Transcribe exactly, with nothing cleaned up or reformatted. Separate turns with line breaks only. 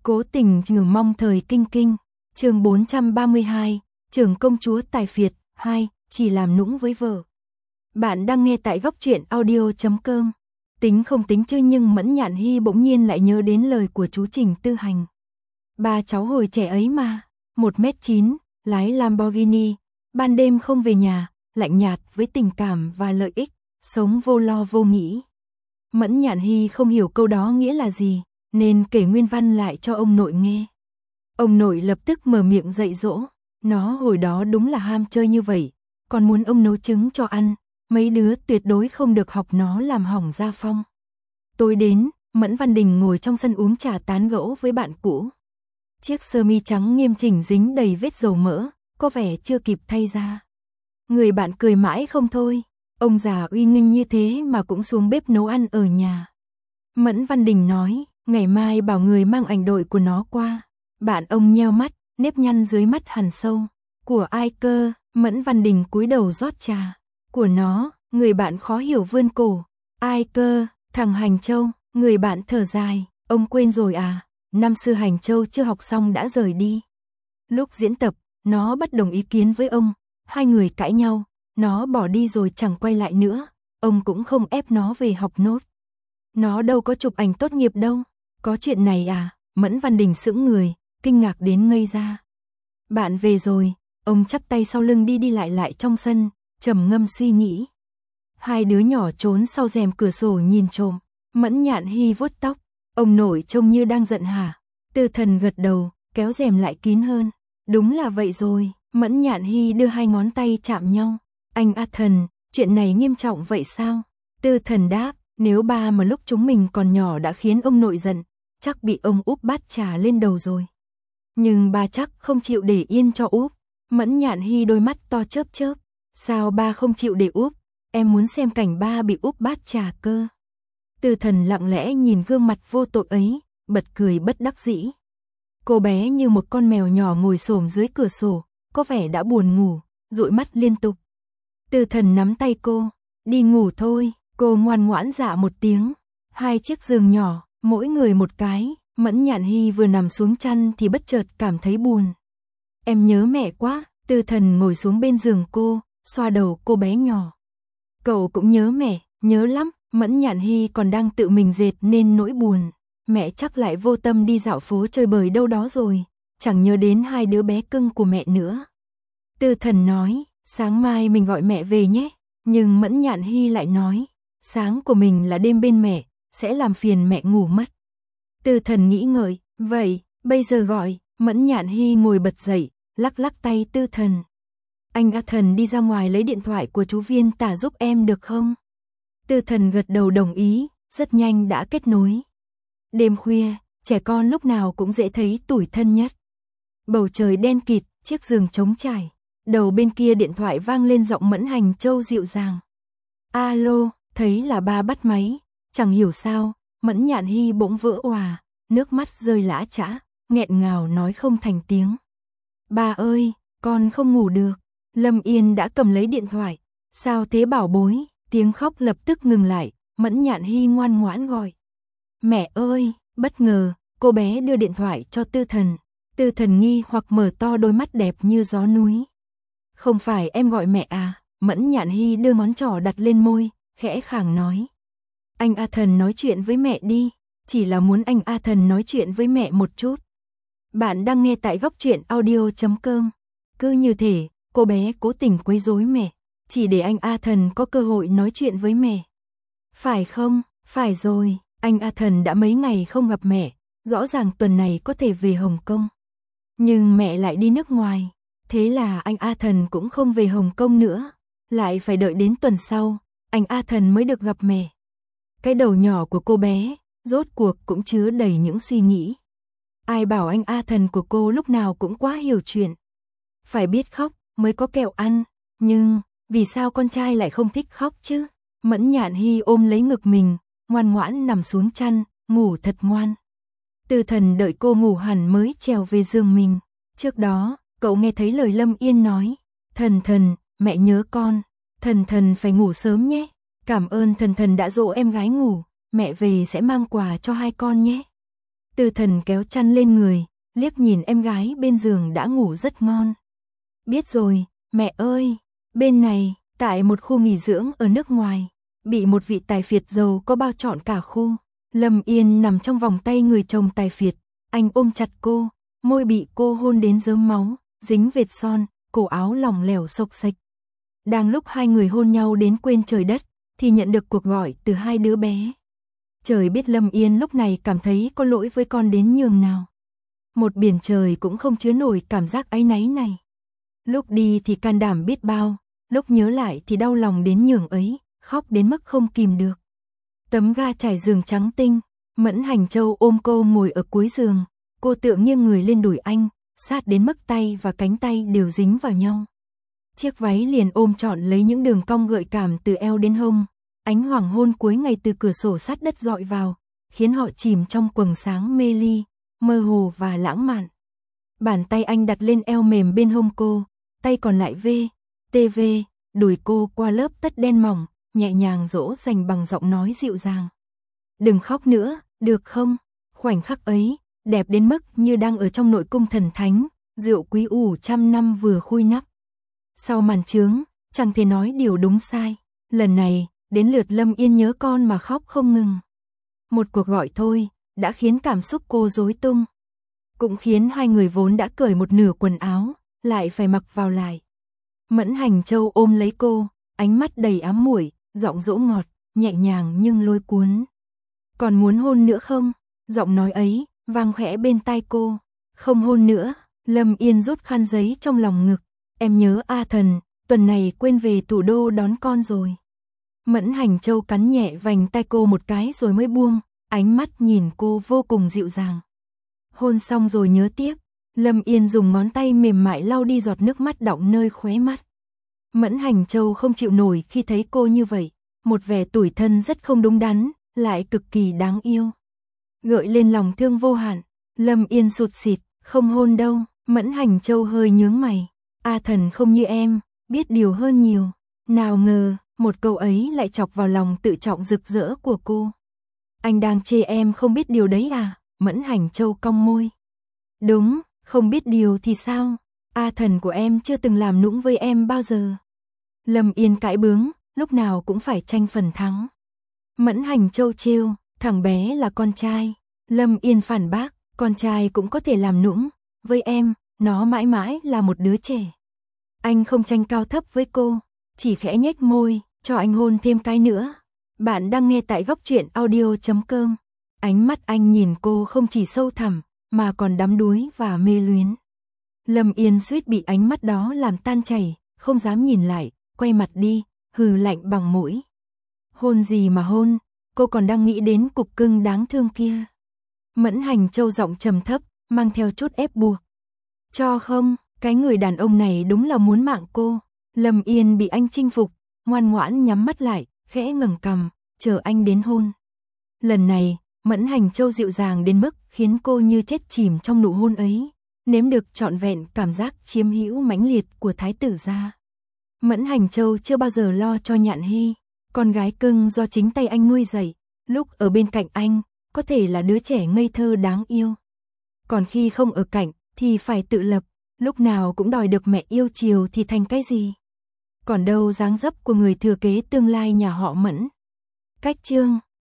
Cố tình trừ mong thời kinh kinh. Chương bốn trăm ba mươi hai, trưởng công chúa tài phiệt hai, chỉ làm nũng với vợ. Bạn đang nghe tại góc truyện audio chấm com. Tính không tính chứ nhưng Mẫn Nhạn Hy bỗng nhiên lại nhớ đến lời của chú Trình Tư Hành. Ba cháu hồi trẻ ấy mà, một mét chín, lái Lamborghini, ban đêm không về nhà, lạnh nhạt với tình cảm và lợi ích, sống vô lo vô nghĩ. Mẫn Nhạn Hy không hiểu câu đó nghĩa là gì, nên kể nguyên văn lại cho ông nội nghe. Ông nội lập tức mở miệng dạy dỗ, nó hồi đó đúng là ham chơi như vậy, còn muốn ông nấu trứng cho ăn, mấy đứa tuyệt đối không được học nó làm hỏng gia phong. Tối đến, Mẫn Văn Đình ngồi trong sân uống trà tán gẫu với bạn cũ. Chiếc sơ mi trắng nghiêm chỉnh dính đầy vết dầu mỡ, có vẻ chưa kịp thay ra. Người bạn cười mãi không thôi, ông già uy nghênh như thế mà cũng xuống bếp nấu ăn ở nhà. Mẫn Văn Đình nói, ngày mai bảo người mang ảnh đội của nó qua. Bạn ông nheo mắt, nếp nhăn dưới mắt hằn sâu. Của ai cơ? Mẫn Văn Đình cúi đầu rót trà. Của nó, người bạn khó hiểu vươn cổ. Ai cơ? Thằng Hành Châu. Người bạn thở dài, ông quên rồi à? Năm xưa Hành Châu chưa học xong đã rời đi. Lúc diễn tập, nó bất đồng ý kiến với ông. Hai người cãi nhau, nó bỏ đi rồi chẳng quay lại nữa. Ông cũng không ép nó về học nốt. Nó đâu có chụp ảnh tốt nghiệp đâu. Có chuyện này à? Mẫn Văn Đình sững người, kinh ngạc đến ngây ra. Bạn về rồi, ông chắp tay sau lưng đi đi lại lại trong sân, trầm ngâm suy nghĩ. Hai đứa nhỏ trốn sau rèm cửa sổ nhìn trộm. Mẫn Nhạn Hy vuốt tóc, ông nội trông như đang giận hả? Tư Thần gật đầu, kéo rèm lại kín hơn. Đúng là vậy rồi. Mẫn Nhạn Hy đưa hai ngón tay chạm nhau. Anh A Thần, chuyện này nghiêm trọng vậy sao? Tư Thần đáp, nếu ba mà lúc chúng mình còn nhỏ đã khiến ông nội giận, chắc bị ông úp bát trà lên đầu rồi. Nhưng ba chắc không chịu để yên cho úp. Mẫn Nhạn Hy đôi mắt to chớp chớp. Sao ba không chịu để úp? Em muốn xem cảnh ba bị úp bát trà cơ. Tư Thần lặng lẽ nhìn gương mặt vô tội ấy, bật cười bất đắc dĩ. Cô bé như một con mèo nhỏ ngồi xổm dưới cửa sổ, có vẻ đã buồn ngủ, dụi mắt liên tục. Tư Thần nắm tay cô, đi ngủ thôi. Cô ngoan ngoãn dạ một tiếng. Hai chiếc giường nhỏ, mỗi người một cái. Mẫn Nhạn Hy vừa nằm xuống chăn thì bất chợt cảm thấy buồn. Em nhớ mẹ quá. Tư Thần ngồi xuống bên giường cô, xoa đầu cô bé nhỏ. Cậu cũng nhớ mẹ, nhớ lắm. Mẫn Nhạn Hy còn đang tự mình dệt nên nỗi buồn. Mẹ chắc lại vô tâm đi dạo phố chơi bời đâu đó rồi, chẳng nhớ đến hai đứa bé cưng của mẹ nữa. Tư Thần nói, sáng mai mình gọi mẹ về nhé. Nhưng Mẫn Nhạn Hy lại nói, sáng của mình là đêm bên mẹ, sẽ làm phiền mẹ ngủ mất. Tư Thần nghĩ ngợi, vậy, bây giờ gọi. Mẫn Nhạn Hy ngồi bật dậy, lắc lắc tay Tư Thần. Anh A Thần đi ra ngoài lấy điện thoại của chú Viên Tả giúp em được không? Tư Thần gật đầu đồng ý, rất nhanh đã kết nối. Đêm khuya, trẻ con lúc nào cũng dễ thấy tủi thân nhất. Bầu trời đen kịt, chiếc giường trống trải. Đầu bên kia điện thoại vang lên giọng Mẫn Hành Châu dịu dàng. Alo, thấy là ba bắt máy. Chẳng hiểu sao, Mẫn Nhạn Hy bỗng vỡ òa, nước mắt rơi lã chã, nghẹn ngào nói không thành tiếng. Ba ơi, con không ngủ được. Lâm Yên đã cầm lấy điện thoại. Sao thế bảo bối? Tiếng khóc lập tức ngừng lại, Mẫn Nhạn Hy ngoan ngoãn gọi. Mẹ ơi, bất ngờ, cô bé đưa điện thoại cho Tư Thần. Tư Thần nghi hoặc mở to đôi mắt đẹp như gió núi. Không phải em gọi mẹ à? Mẫn Nhạn Hy đưa ngón trỏ đặt lên môi, khẽ khàng nói. Anh A Thần nói chuyện với mẹ đi, chỉ là muốn anh A Thần nói chuyện với mẹ một chút. Bạn đang nghe tại góc truyện audio chấm com. Cứ như thể, cô bé cố tình quấy rối mẹ, chỉ để anh A Thần có cơ hội nói chuyện với mẹ. Phải không? Phải rồi, anh A Thần đã mấy ngày không gặp mẹ, rõ ràng tuần này có thể về Hồng Kông. Nhưng mẹ lại đi nước ngoài, thế là anh A Thần cũng không về Hồng Kông nữa, lại phải đợi đến tuần sau, anh A Thần mới được gặp mẹ. Cái đầu nhỏ của cô bé, rốt cuộc cũng chứa đầy những suy nghĩ. Ai bảo anh A Thần của cô lúc nào cũng quá hiểu chuyện. Phải biết khóc mới có kẹo ăn, nhưng vì sao con trai lại không thích khóc chứ? Mẫn Nhạn Hy ôm lấy ngực mình, ngoan ngoãn nằm xuống chăn, ngủ thật ngoan. Tư Thần đợi cô ngủ hẳn mới trèo về giường mình. Trước đó, cậu nghe thấy lời Lâm Yên nói, Thần Thần, mẹ nhớ con, Thần Thần phải ngủ sớm nhé. Cảm ơn Thần Thần đã dỗ em gái ngủ, mẹ về sẽ mang quà cho hai con nhé. Tư Thần kéo chăn lên người, liếc nhìn em gái bên giường đã ngủ rất ngon. Biết rồi, mẹ ơi, bên này, tại một khu nghỉ dưỡng ở nước ngoài, bị một vị tài phiệt giàu có bao trọn cả khu. Lâm Yên nằm trong vòng tay người chồng tài phiệt, anh ôm chặt cô, môi bị cô hôn đến rớm máu, dính vệt son, cổ áo lỏng lẻo xộc xệch. Đang lúc hai người hôn nhau đến quên trời đất, thì nhận được cuộc gọi từ hai đứa bé. Trời biết Lâm Yên lúc này cảm thấy có lỗi với con đến nhường nào. Một biển trời cũng không chứa nổi cảm giác áy náy này. Lúc đi thì can đảm biết bao, lúc nhớ lại thì đau lòng đến nhường ấy, khóc đến mức không kìm được. Tấm ga trải giường trắng tinh, Mẫn Hành Châu ôm cô ngồi ở cuối giường, cô tựa nghiêng người lên đùi anh, sát đến mức tay và cánh tay đều dính vào nhau. Chiếc váy liền ôm trọn lấy những đường cong gợi cảm từ eo đến hông, ánh hoàng hôn cuối ngày từ cửa sổ sát đất dọi vào, khiến họ chìm trong quầng sáng mê ly, mơ hồ và lãng mạn. Bàn tay anh đặt lên eo mềm bên hông cô, tay còn lại vê, tê vê, đùi cô qua lớp tất đen mỏng, nhẹ nhàng dỗ dành bằng giọng nói dịu dàng. Đừng khóc nữa, được không? Khoảnh khắc ấy, đẹp đến mức như đang ở trong nội cung thần thánh, rượu quý ủ trăm năm vừa khui nắp. Sau màn chướng, chẳng thể nói điều đúng sai. Lần này, đến lượt Lâm Yên nhớ con mà khóc không ngừng. Một cuộc gọi thôi, đã khiến cảm xúc cô rối tung. Cũng khiến hai người vốn đã cởi một nửa quần áo, lại phải mặc vào lại. Mẫn Hành Châu ôm lấy cô, ánh mắt đầy ám muội, giọng dỗ ngọt, nhẹ nhàng nhưng lôi cuốn. Còn muốn hôn nữa không? Giọng nói ấy, vang khẽ bên tai cô. Không hôn nữa, Lâm Yên rút khăn giấy trong lòng ngực. Em nhớ A Thần, tuần này quên về thủ đô đón con rồi. Mẫn Hành Châu cắn nhẹ vành tai cô một cái rồi mới buông, ánh mắt nhìn cô vô cùng dịu dàng. Hôn xong rồi nhớ tiếp, Lâm Yên dùng ngón tay mềm mại lau đi giọt nước mắt đọng nơi khóe mắt. Mẫn Hành Châu không chịu nổi khi thấy cô như vậy, một vẻ tủi thân rất không đúng đắn, lại cực kỳ đáng yêu. Gợi lên lòng thương vô hạn, Lâm Yên sụt sịt, không hôn đâu. Mẫn Hành Châu hơi nhướng mày. A Thần không như em, biết điều hơn nhiều. Nào ngờ, một câu ấy lại chọc vào lòng tự trọng rực rỡ của cô. Anh đang chê em không biết điều đấy à? Mẫn Hành Châu cong môi. Đúng, không biết điều thì sao? A Thần của em chưa từng làm nũng với em bao giờ. Lâm Yên cãi bướng, lúc nào cũng phải tranh phần thắng. Mẫn Hành Châu trêu, thằng bé là con trai. Lâm Yên phản bác, con trai cũng có thể làm nũng. Với em, nó mãi mãi là một đứa trẻ. Anh không tranh cao thấp với cô, chỉ khẽ nhếch môi, cho anh hôn thêm cái nữa. Bạn đang nghe tại góc truyện audio chấm com. Ánh mắt anh nhìn cô không chỉ sâu thẳm, mà còn đắm đuối và mê luyến. Lâm Yên suýt bị ánh mắt đó làm tan chảy, không dám nhìn lại, quay mặt đi, hừ lạnh bằng mũi. Hôn gì mà hôn, cô còn đang nghĩ đến cục cưng đáng thương kia. Mẫn Hành Châu giọng trầm thấp, mang theo chút ép buộc. Cho không, cái người đàn ông này đúng là muốn mạng cô. Lâm Yên bị anh chinh phục, ngoan ngoãn nhắm mắt lại, khẽ ngẩng cằm, chờ anh đến hôn. Lần này, Mẫn Hành Châu dịu dàng đến mức khiến cô như chết chìm trong nụ hôn ấy, nếm được trọn vẹn cảm giác chiếm hữu mãnh liệt của thái tử gia. Mẫn Hành Châu chưa bao giờ lo cho Nhạn Hy, con gái cưng do chính tay anh nuôi dạy, lúc ở bên cạnh anh, có thể là đứa trẻ ngây thơ đáng yêu. Còn khi không ở cạnh, thì phải tự lập, lúc nào cũng đòi được mẹ yêu chiều thì thành cái gì? Còn đâu dáng dấp của người thừa kế tương lai nhà họ Mẫn. Cách chương